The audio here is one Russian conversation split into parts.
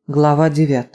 Глава 9.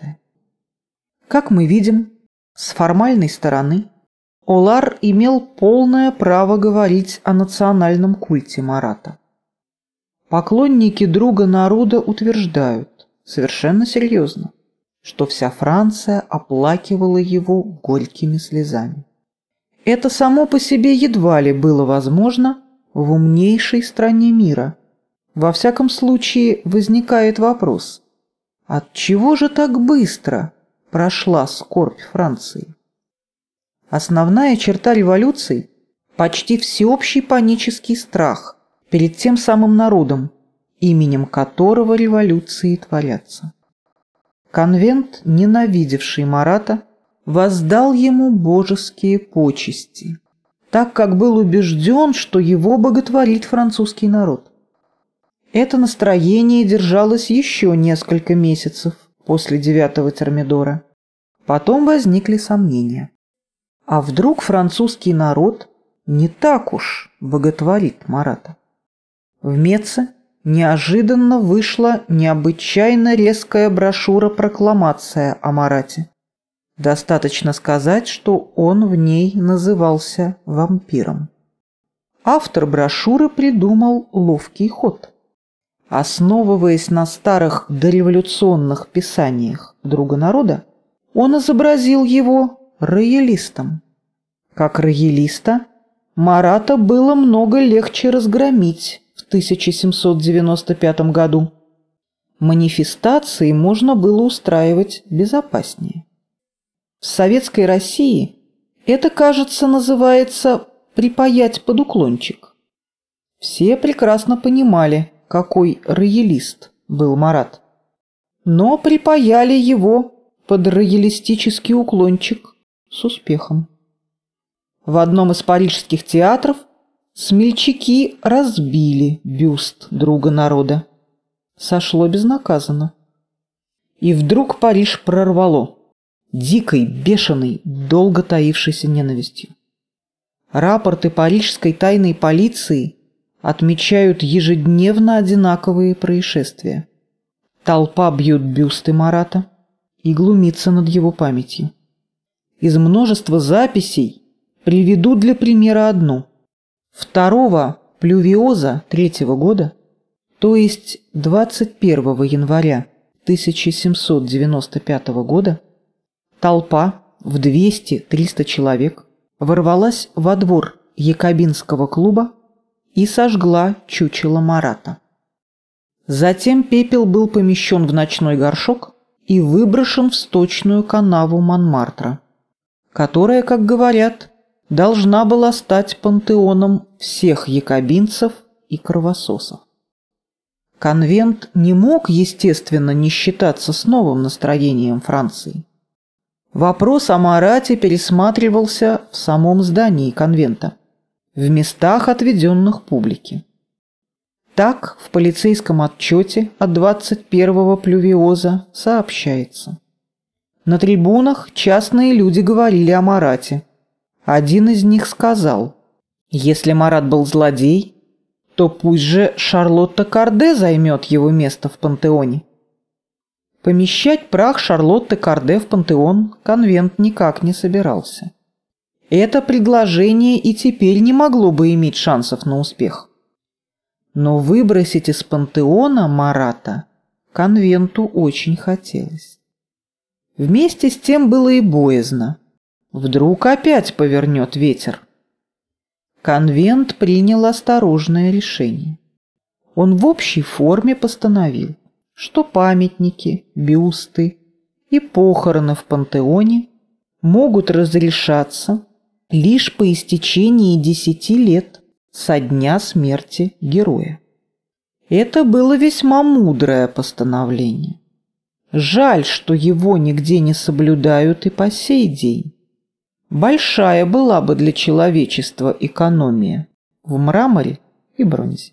Как мы видим, с формальной стороны Олар имел полное право говорить о национальном культе Марата. Поклонники друга народа утверждают, совершенно серьезно, что вся Франция оплакивала его горькими слезами. Это само по себе едва ли было возможно в умнейшей стране мира. Во всяком случае, возникает вопрос: отчего же так быстро прошла скорбь Франции? Основная черта революции – почти всеобщий панический страх перед тем самым народом, именем которого революции творятся. Конвент, ненавидевший Марата, воздал ему божеские почести, так как был убежден, что его боготворит французский народ. Это настроение держалось еще несколько месяцев после 9-го Термидора. Потом возникли сомнения. А вдруг французский народ не так уж боготворит Марата? В Меце неожиданно вышла необычайно резкая брошюра-прокламация о Марате. Достаточно сказать, что он в ней назывался вампиром. Автор брошюры придумал ловкий ход. Основываясь на старых дореволюционных писаниях друга народа, он изобразил его роялистом. Как роялиста Марата было много легче разгромить в 1795 году. Манифестации можно было устраивать безопаснее. В советской России это, кажется, называется «припаять под уклончик». Все прекрасно понимали, какой роялист был Марат, но припаяли его под роялистический уклончик с успехом. В одном из парижских театров смельчаки разбили бюст друга народа. Сошло безнаказанно. И вдруг Париж прорвало дикой, бешеной, долго таившейся ненавистью. Рапорты парижской тайной полиции отмечают ежедневно одинаковые происшествия. Толпа бьет бюсты Марата и глумится над его памятью. Из множества записей приведу для примера одну. 2 Плювиоза 3-го года, то есть 21 января 1795 года, толпа в 200-300 человек ворвалась во двор якобинского клуба и сожгла чучело Марата. Затем пепел был помещен в ночной горшок и выброшен в сточную канаву Монмартра, которая, как говорят, должна была стать пантеоном всех якобинцев и кровососов. Конвент не мог, естественно, не считаться с новым настроением Франции. Вопрос о Марате пересматривался в самом здании конвента, в местах, отведенных публике. Так, в полицейском отчете от 21-го Плювиоза сообщается: на трибунах частные люди говорили о Марате. Один из них сказал: если Марат был злодей, то пусть же Шарлотта Корде займет его место в пантеоне. Помещать прах Шарлотты Корде в пантеон конвент никак не собирался. Это предложение и теперь не могло бы иметь шансов на успех. Но выбросить из пантеона Марата конвенту очень хотелось. Вместе с тем было и боязно. Вдруг опять повернет ветер. Конвент принял осторожное решение. Он в общей форме постановил, что памятники, бюсты и похороны в пантеоне могут разрешаться лишь по истечении 10 лет со дня смерти героя. Это было весьма мудрое постановление. Жаль, что его нигде не соблюдают и по сей день. Большая была бы для человечества экономия в мраморе и бронзе.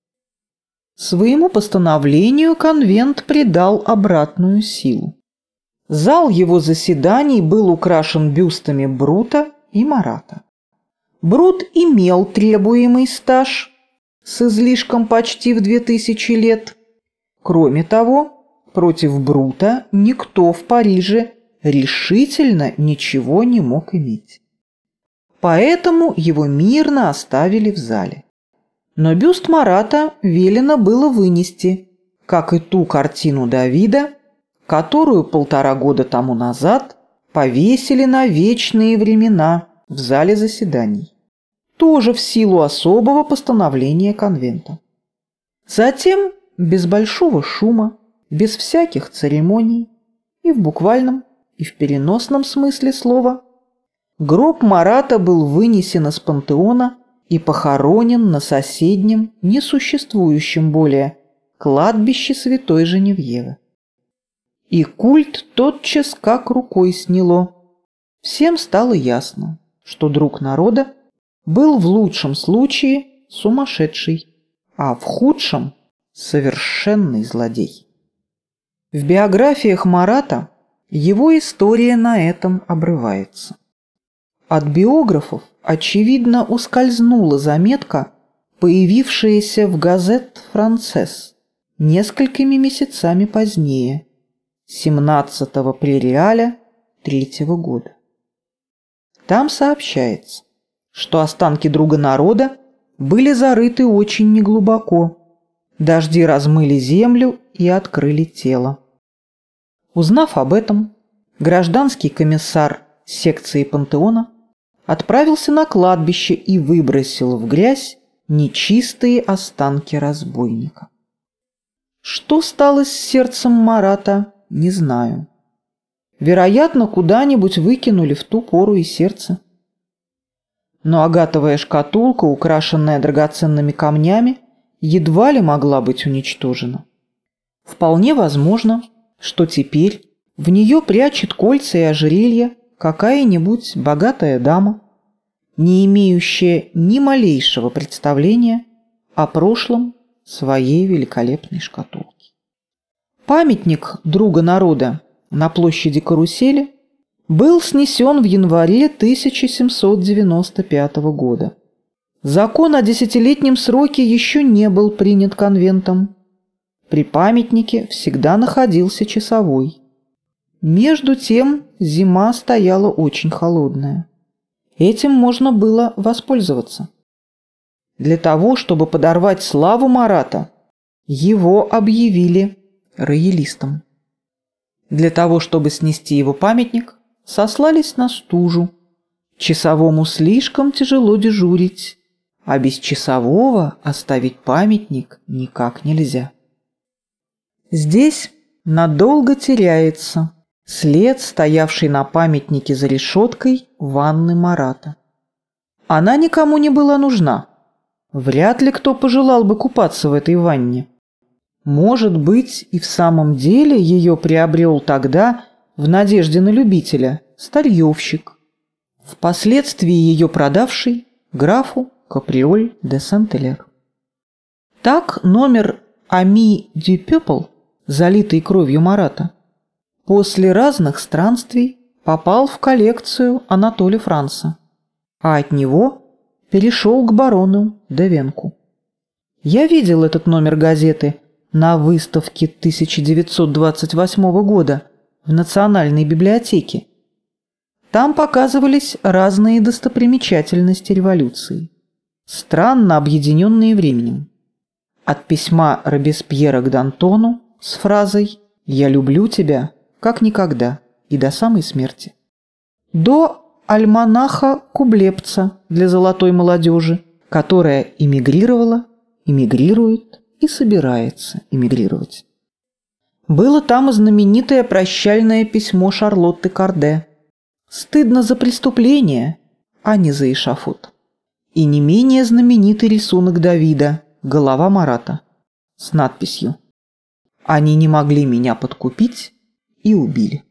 Своему постановлению конвент придал обратную силу. Зал его заседаний был украшен бюстами Брута и Марата. Брут имел требуемый стаж с излишком почти в 2000 лет. Кроме того, против Брута никто в Париже решительно ничего не мог иметь. Поэтому его мирно оставили в зале. Но бюст Марата велено было вынести, как и ту картину Давида, которую 1,5 года тому назад повесили на вечные времена в зале заседаний, тоже в силу особого постановления конвента. Затем, без большого шума, без всяких церемоний, и в буквальном, и в переносном смысле слова, гроб Марата был вынесен из пантеона и похоронен на соседнем, несуществующем более, кладбище Святой Женевьевы. И культ тотчас как рукой сняло. Всем стало ясно, что друг народа был в лучшем случае сумасшедший, а в худшем – совершенный злодей. В биографиях Марата его история на этом обрывается. От биографов, очевидно, ускользнула заметка, появившаяся в «Газет Франсес» несколькими месяцами позднее, 17-го Прériаля 3-го года. Там сообщается, что останки друга народа были зарыты очень неглубоко, дожди размыли землю и открыли тело. Узнав об этом, гражданский комиссар секции пантеона отправился на кладбище и выбросил в грязь нечистые останки разбойника. Что стало с сердцем Марата, не знаю. Вероятно, куда-нибудь выкинули в ту пору и сердце. Но агатовая шкатулка, украшенная драгоценными камнями, едва ли могла быть уничтожена. Вполне возможно, что теперь в нее прячет кольца и ожерелья какая-нибудь богатая дама, не имеющая ни малейшего представления о прошлом своей великолепной шкатулки. Памятник друга народа на площади Карусели был снесен в январе 1795 года. Закон о 10-летнем сроке еще не был принят конвентом. При памятнике всегда находился часовой. Между тем зима стояла очень холодная. Этим можно было воспользоваться. Для того, чтобы подорвать славу Марата, его объявили роялистом. Для того, чтобы снести его памятник, сослались на стужу. Часовому слишком тяжело дежурить, а без часового оставить памятник никак нельзя. Здесь надолго теряется след, стоявший на памятнике за решеткой ванны Марата. Она никому не была нужна. Вряд ли кто пожелал бы купаться в этой ванне. Может быть, и в самом деле ее приобрел тогда, в надежде на любителя, старьевщик, впоследствии ее продавший графу Каприоль де Сент-Элер. Так номер «Ami du Peuple», залитый кровью Марата, после разных странствий попал в коллекцию Анатолия Франса, а от него перешел к барону де Венку. Я видел этот номер газеты на выставке 1928 года в Национальной библиотеке. Там показывались разные достопримечательности революции, странно объединенные временем. От письма Робеспьера к Д'Антону с фразой «Я люблю тебя, как никогда, и до самой смерти», до альманаха Кублепца для золотой молодежи, которая эмигрировала, эмигрирует и собирается эмигрировать. Было там и знаменитое прощальное письмо Шарлотты Корде. Стыдно за преступление, а не за эшафот. И не менее знаменитый рисунок Давида, голова Марата, с надписью «Они не могли меня подкупить и убили».